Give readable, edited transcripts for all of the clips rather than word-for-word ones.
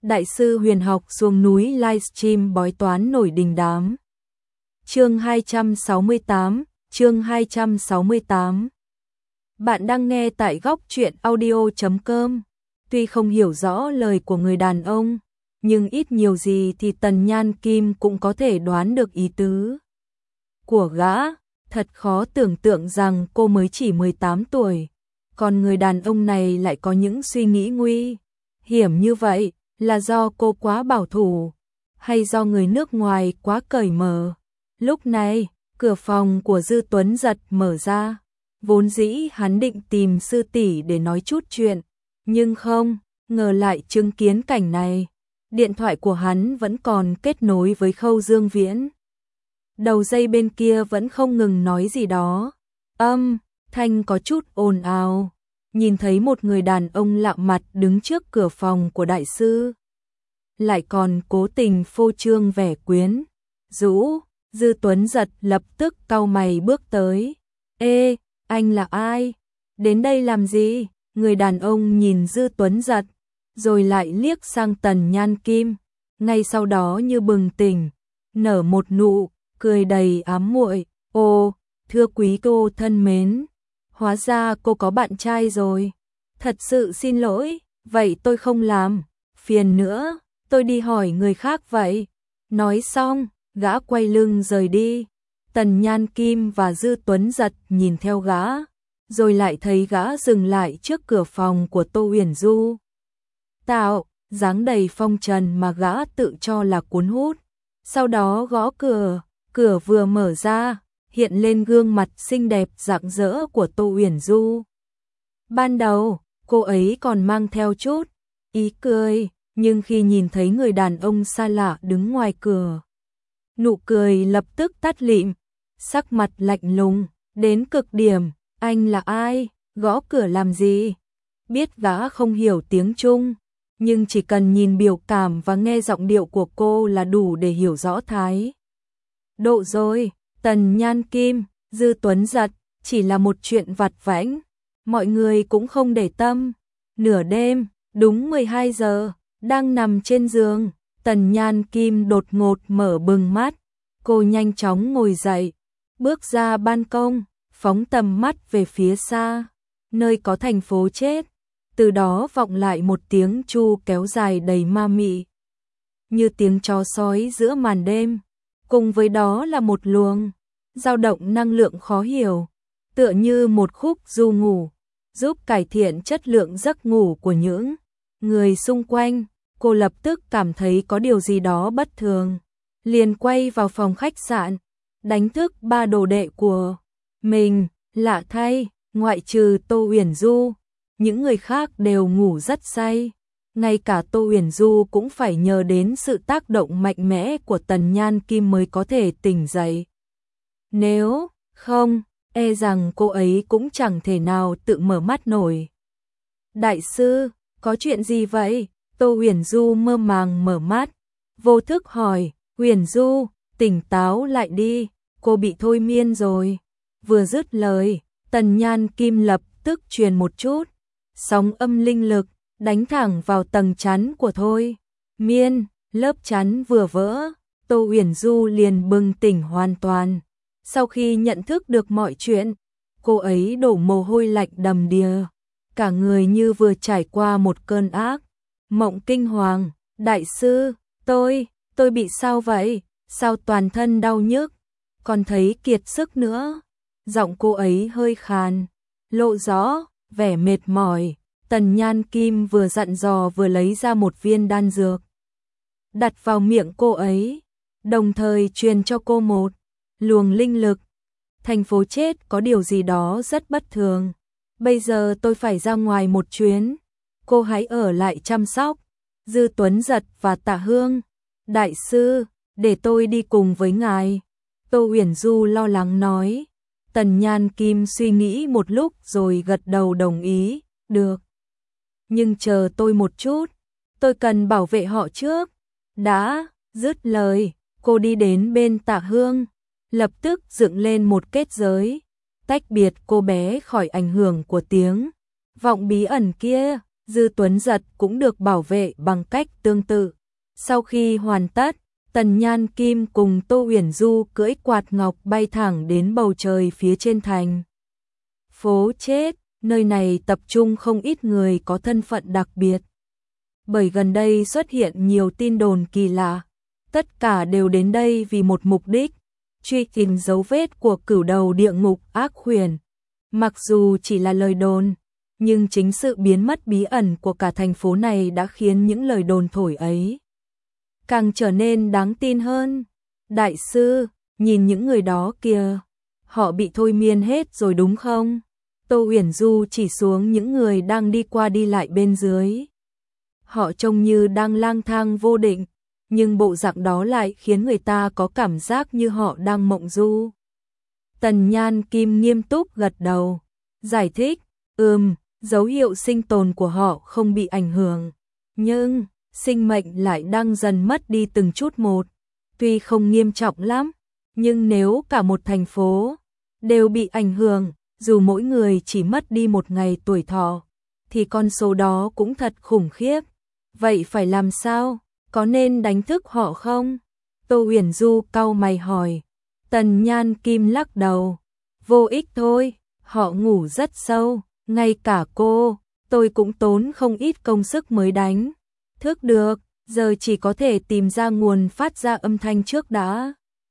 Đại sư huyền học xuống núi livestream bói toán nổi đình đám. Chương 268. Bạn đang nghe tại góc truyện audio.com. Tuy không hiểu rõ lời của người đàn ông, nhưng ít nhiều gì thì Tần Nhan Kim cũng có thể đoán được ý tứ của gã. Thật khó tưởng tượng rằng cô mới chỉ 18 tuổi, còn người đàn ông này lại có những suy nghĩ nguy hiểm như vậy. Là do cô quá bảo thủ, hay do người nước ngoài quá cởi mở? Lúc này, cửa phòng của Dư Tuấn Giật mở ra. Vốn dĩ hắn định tìm sư tỷ để nói chút chuyện, nhưng không ngờ lại chứng kiến cảnh này. Điện thoại của hắn vẫn còn kết nối với Khâu Dương Viễn. Đầu dây bên kia vẫn không ngừng nói gì đó. Âm thanh có chút ồn ào. Nhìn thấy một người đàn ông lạ mặt đứng trước cửa phòng của đại sư, lại còn cố tình phô trương vẻ quyến rũ. Dư Tuấn Giật lập tức cau mày bước tới. Ê, anh là ai? Đến đây làm gì? Người đàn ông nhìn Dư Tuấn Giật, rồi lại liếc sang Tần Nhan Kim. Ngay sau đó như bừng tỉnh, nở một nụ cười đầy ám muội. Ồ, thưa quý cô thân mến, hóa ra cô có bạn trai rồi. Thật sự xin lỗi, vậy tôi không làm phiền nữa, tôi đi hỏi người khác vậy. Nói xong, gã quay lưng rời đi. Tần Nhan Kim và Dư Tuấn Giật nhìn theo gã, rồi lại thấy gã dừng lại trước cửa phòng của Tô Uyển Du. Dáng đầy phong trần mà gã tự cho là cuốn hút. Sau đó gõ cửa, cửa vừa mở ra, hiện lên gương mặt xinh đẹp rạng rỡ của Tô Uyển Du. Ban đầu, cô ấy còn mang theo chút ý cười, nhưng khi nhìn thấy người đàn ông xa lạ đứng ngoài cửa, nụ cười lập tức tắt lịm, sắc mặt lạnh lùng đến cực điểm. Anh là ai? Gõ cửa làm gì? Biết gã không hiểu tiếng Trung, nhưng chỉ cần nhìn biểu cảm và nghe giọng điệu của cô là đủ để hiểu rõ thái độ rồi. Tần Nhan Kim, Dư Tuấn Giật, chỉ là một chuyện vặt vãnh, mọi người cũng không để tâm. Nửa đêm, đúng 12 giờ, đang nằm trên giường, Tần Nhan Kim đột ngột mở bừng mắt. Cô nhanh chóng ngồi dậy, bước ra ban công, phóng tầm mắt về phía xa, nơi có thành phố chết. Từ đó vọng lại một tiếng chu kéo dài đầy ma mị, như tiếng chó sói giữa màn đêm. Cùng với đó là một luồng dao động năng lượng khó hiểu, tựa như một khúc du ngủ, giúp cải thiện chất lượng giấc ngủ của những người xung quanh. Cô lập tức cảm thấy có điều gì đó bất thường, liền quay vào phòng khách sạn, đánh thức ba đồ đệ của mình. Lạ thay, ngoại trừ Tô Uyển Du, những người khác đều ngủ rất say. Ngay cả Tô Uyển Du cũng phải nhờ đến sự tác động mạnh mẽ của Tần Nhan Kim mới có thể tỉnh dậy. Nếu không, e rằng cô ấy cũng chẳng thể nào tự mở mắt nổi. Đại sư, có chuyện gì vậy? Tô Uyển Du mơ màng mở mắt, vô thức hỏi. Uyển Du, tỉnh táo lại đi, cô bị thôi miên rồi. Vừa dứt lời, Tần Nhan Kim lập tức truyền một chút sóng âm linh lực, đánh thẳng vào tầng chắn của thôi miên. Lớp chắn vừa vỡ, Tô Uyển Du liền bừng tỉnh hoàn toàn. Sau khi nhận thức được mọi chuyện, cô ấy đổ mồ hôi lạnh đầm đìa, cả người như vừa trải qua một cơn ác mộng kinh hoàng. Đại sư, tôi bị sao vậy? Sao toàn thân đau nhức, còn thấy kiệt sức nữa? Giọng cô ấy hơi khàn, lộ rõ vẻ mệt mỏi. Tần Nhan Kim vừa dặn dò vừa lấy ra một viên đan dược, đặt vào miệng cô ấy, đồng thời truyền cho cô một luồng linh lực. Thành phố chết có điều gì đó rất bất thường. Bây giờ tôi phải ra ngoài một chuyến, cô hãy ở lại chăm sóc Dư Tuấn Giật và Tạ Hương. Đại sư, để tôi đi cùng với ngài, Tô Uyển Du lo lắng nói. Tần Nhan Kim suy nghĩ một lúc rồi gật đầu đồng ý. Được, nhưng chờ tôi một chút, tôi cần bảo vệ họ trước. Đã dứt lời, cô đi đến bên Tạ Hương, lập tức dựng lên một kết giới, tách biệt cô bé khỏi ảnh hưởng của tiếng vọng bí ẩn kia. Dư Tuấn Giật cũng được bảo vệ bằng cách tương tự. Sau khi hoàn tất, Tần Nhan Kim cùng Tô Uyển Du cưỡi quạt ngọc bay thẳng đến bầu trời phía trên thành phố chết, nơi này tập trung không ít người có thân phận đặc biệt. Bởi gần đây xuất hiện nhiều tin đồn kỳ lạ, tất cả đều đến đây vì một mục đích, truy tìm dấu vết của cửu đầu địa ngục ác huyền. Mặc dù chỉ là lời đồn, nhưng chính sự biến mất bí ẩn của cả thành phố này đã khiến những lời đồn thổi ấy càng trở nên đáng tin hơn. Đại sư, nhìn những người đó kìa, họ bị thôi miên hết rồi đúng không? Tô Uyển Du chỉ xuống những người đang đi qua đi lại bên dưới. Họ trông như đang lang thang vô định, nhưng bộ dạng đó lại khiến người ta có cảm giác như họ đang mộng du. Tần Nhan Kim nghiêm túc gật đầu, giải thích, dấu hiệu sinh tồn của họ không bị ảnh hưởng, nhưng sinh mệnh lại đang dần mất đi từng chút một. Tuy không nghiêm trọng lắm, nhưng nếu cả một thành phố đều bị ảnh hưởng, dù mỗi người chỉ mất đi một ngày tuổi thọ, thì con số đó cũng thật khủng khiếp. Vậy phải làm sao? Có nên đánh thức họ không? Tô Uyển Du cau mày hỏi. Tần Nhan Kim lắc đầu. Vô ích thôi, họ ngủ rất sâu, ngay cả tôi cũng tốn không ít công sức mới đánh thức được, giờ chỉ có thể tìm ra nguồn phát ra âm thanh trước đã.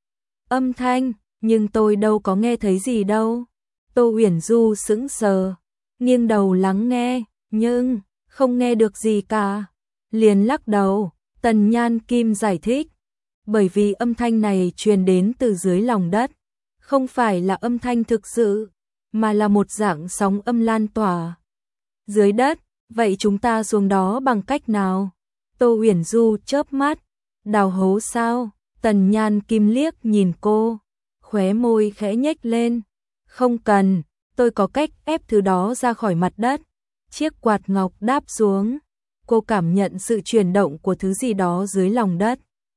Âm thanh, nhưng tôi đâu có nghe thấy gì đâu. Tô Uyển Du sững sờ, nghiêng đầu lắng nghe, nhưng không nghe được gì cả. Liền lắc đầu, Tần Nhan Kim giải thích, bởi vì âm thanh này truyền đến từ dưới lòng đất, không phải là âm thanh thực sự, mà là một dạng sóng âm lan tỏa dưới đất. Vậy chúng ta xuống đó bằng cách nào? Tô Uyển Du chớp mắt, đào hố sao? Tần Nhan Kim liếc nhìn cô, khóe môi khẽ nhếch lên. Không cần, tôi có cách ép thứ đó ra khỏi mặt đất. Chiếc quạt ngọc đáp xuống, cô cảm nhận sự chuyển động của thứ gì đó dưới lòng đất.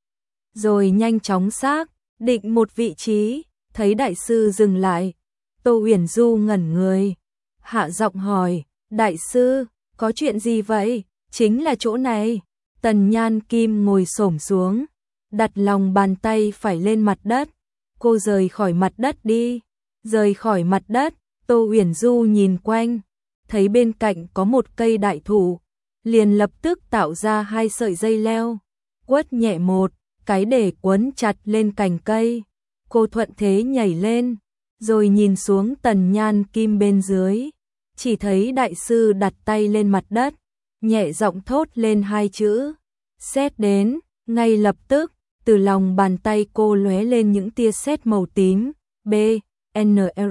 Rồi nhanh chóng xác định một vị trí, thấy đại sư dừng lại. Tô Uyển Du ngẩn người, hạ giọng hỏi, đại sư, có chuyện gì vậy? Chính là chỗ này. Tần Nhan Kim ngồi xổm xuống, đặt lòng bàn tay phải lên mặt đất. Cô rời khỏi mặt đất đi. Rời khỏi mặt đất, Tô Uyển Du nhìn quanh, thấy bên cạnh có một cây đại thụ, liền lập tức tạo ra 2 sợi dây leo, quất nhẹ một cái để quấn chặt lên cành cây. Cô thuận thế nhảy lên, rồi nhìn xuống Tần Nhan Kim bên dưới, chỉ thấy đại sư đặt tay lên mặt đất, nhẹ giọng thốt lên 2 chữ, sét đến. Ngay lập tức, từ lòng bàn tay cô lóe lên những tia sét màu tím, BNR.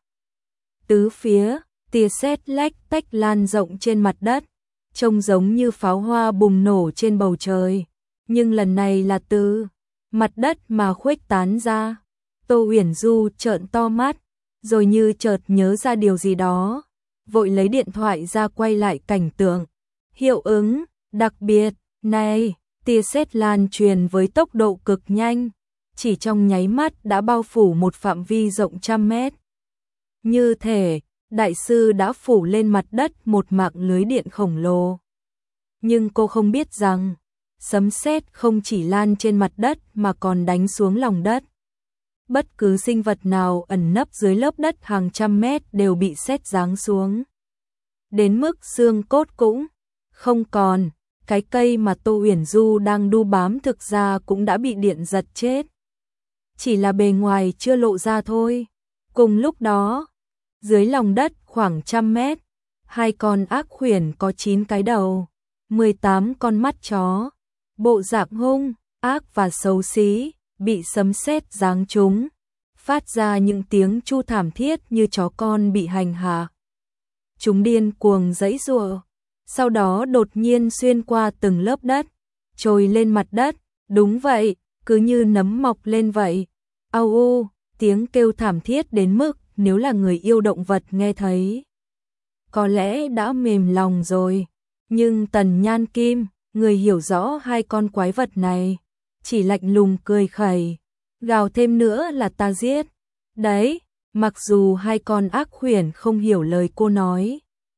Tứ phía, tia sét lách tách lan rộng trên mặt đất, trông giống như pháo hoa bùng nổ trên bầu trời, nhưng lần này là từ mặt đất mà khuếch tán ra. Tô Uyển Du trợn to mắt, rồi như chợt nhớ ra điều gì đó, vội lấy điện thoại ra quay lại cảnh tượng. Hiệu ứng đặc biệt này, tia sét lan truyền với tốc độ cực nhanh, chỉ trong nháy mắt đã bao phủ một phạm vi rộng trăm mét. Như thể đại sư đã phủ lên mặt đất một mạng lưới điện khổng lồ. Nhưng cô không biết rằng, sấm sét không chỉ lan trên mặt đất mà còn đánh xuống lòng đất. Bất cứ sinh vật nào ẩn nấp dưới lớp đất hàng trăm mét đều bị sét giáng xuống. Đến mức xương cốt cũng không còn, cái cây mà Tô Uyển Du đang đu bám thực ra cũng đã bị điện giật chết. Chỉ là bề ngoài chưa lộ ra thôi. Cùng lúc đó, dưới lòng đất khoảng 100 mét, 2 con ác huyền có 9 cái đầu, 18 con mắt chó, bộ dạng hung, ác và xấu xí, bị sấm sét giáng trúng, phát ra những tiếng chu thảm thiết như chó con bị hành hạ. Chúng điên cuồng giãy giụa, sau đó đột nhiên xuyên qua từng lớp đất, trồi lên mặt đất. Đúng vậy, cứ như nấm mọc lên vậy. Au u, tiếng kêu thảm thiết đến mức nếu là người yêu động vật nghe thấy, có lẽ đã mềm lòng rồi. Nhưng Tần Nhan Kim, người hiểu rõ 2 con quái vật này, chỉ lạnh lùng cười khẩy, gào thêm nữa là ta giết. Đấy, mặc dù 2 con ác huyền không hiểu lời cô nói,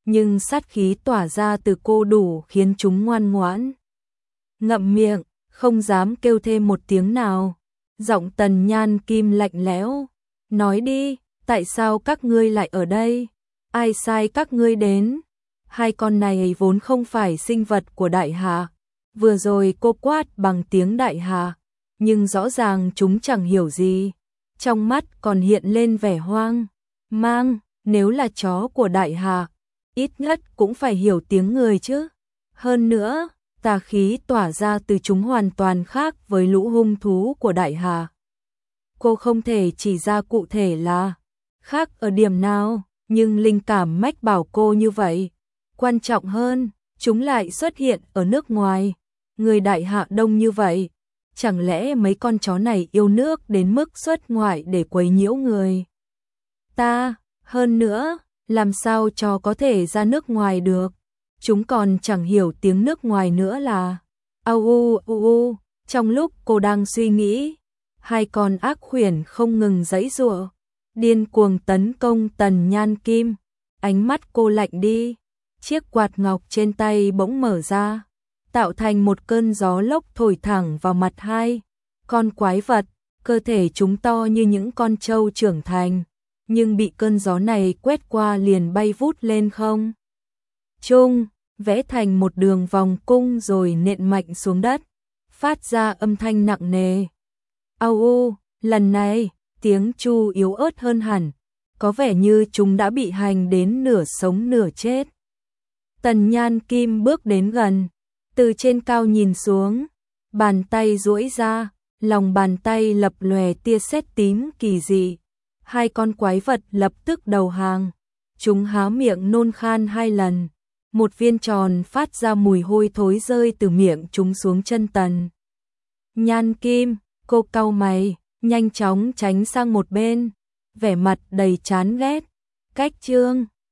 nhưng sát khí tỏa ra từ cô đủ khiến chúng ngoan ngoãn. Ngậm miệng, không dám kêu thêm một tiếng nào. Giọng Tần Nhan Kim lạnh lẽo, nói đi, tại sao các ngươi lại ở đây? Ai sai các ngươi đến? Hai con này vốn không phải sinh vật của Đại Hà. Vừa rồi cô quát bằng tiếng Đại Hà, nhưng rõ ràng chúng chẳng hiểu gì. Trong mắt còn hiện lên vẻ hoang mang, nếu là chó của Đại Hà, ít nhất cũng phải hiểu tiếng người chứ. Hơn nữa, tà khí tỏa ra từ chúng hoàn toàn khác với lũ hung thú của Đại Hà. Cô không thể chỉ ra cụ thể là khác ở điểm nào, nhưng linh cảm mách bảo cô như vậy. Quan trọng hơn, chúng lại xuất hiện ở nước ngoài. Người Đại Hạ đông như vậy, chẳng lẽ mấy con chó này yêu nước đến mức xuất ngoại để quấy nhiễu người ta? Hơn nữa, làm sao chó có thể ra nước ngoài được? Chúng còn chẳng hiểu tiếng nước ngoài nữa là au u u u. Trong lúc cô đang suy nghĩ, hai con ác khuyển không ngừng giãy giụa, điên cuồng tấn công Tần Nhan Kim. Ánh mắt cô lạnh đi, chiếc quạt ngọc trên tay bỗng mở ra, tạo thành một cơn gió lốc thổi thẳng vào mặt hai con quái vật. Cơ thể chúng to như những con trâu trưởng thành, nhưng bị cơn gió này quét qua liền bay vút lên không trung, vẽ thành một đường vòng cung rồi nện mạnh xuống đất, phát ra âm thanh nặng nề. Au u, lần này, tiếng chu yếu ớt hơn hẳn, có vẻ như chúng đã bị hành đến nửa sống nửa chết. Tần Nhan Kim bước đến gần, từ trên cao nhìn xuống, bàn tay duỗi ra, lòng bàn tay lập lòe tia sét tím kỳ dị. Hai con quái vật lập tức đầu hàng, chúng há miệng nôn khan 2 lần. Một viên tròn phát ra mùi hôi thối rơi từ miệng chúng xuống chân Tần Nhan Kim. Cô cau mày, nhanh chóng tránh sang một bên, vẻ mặt đầy chán ghét. Cách chương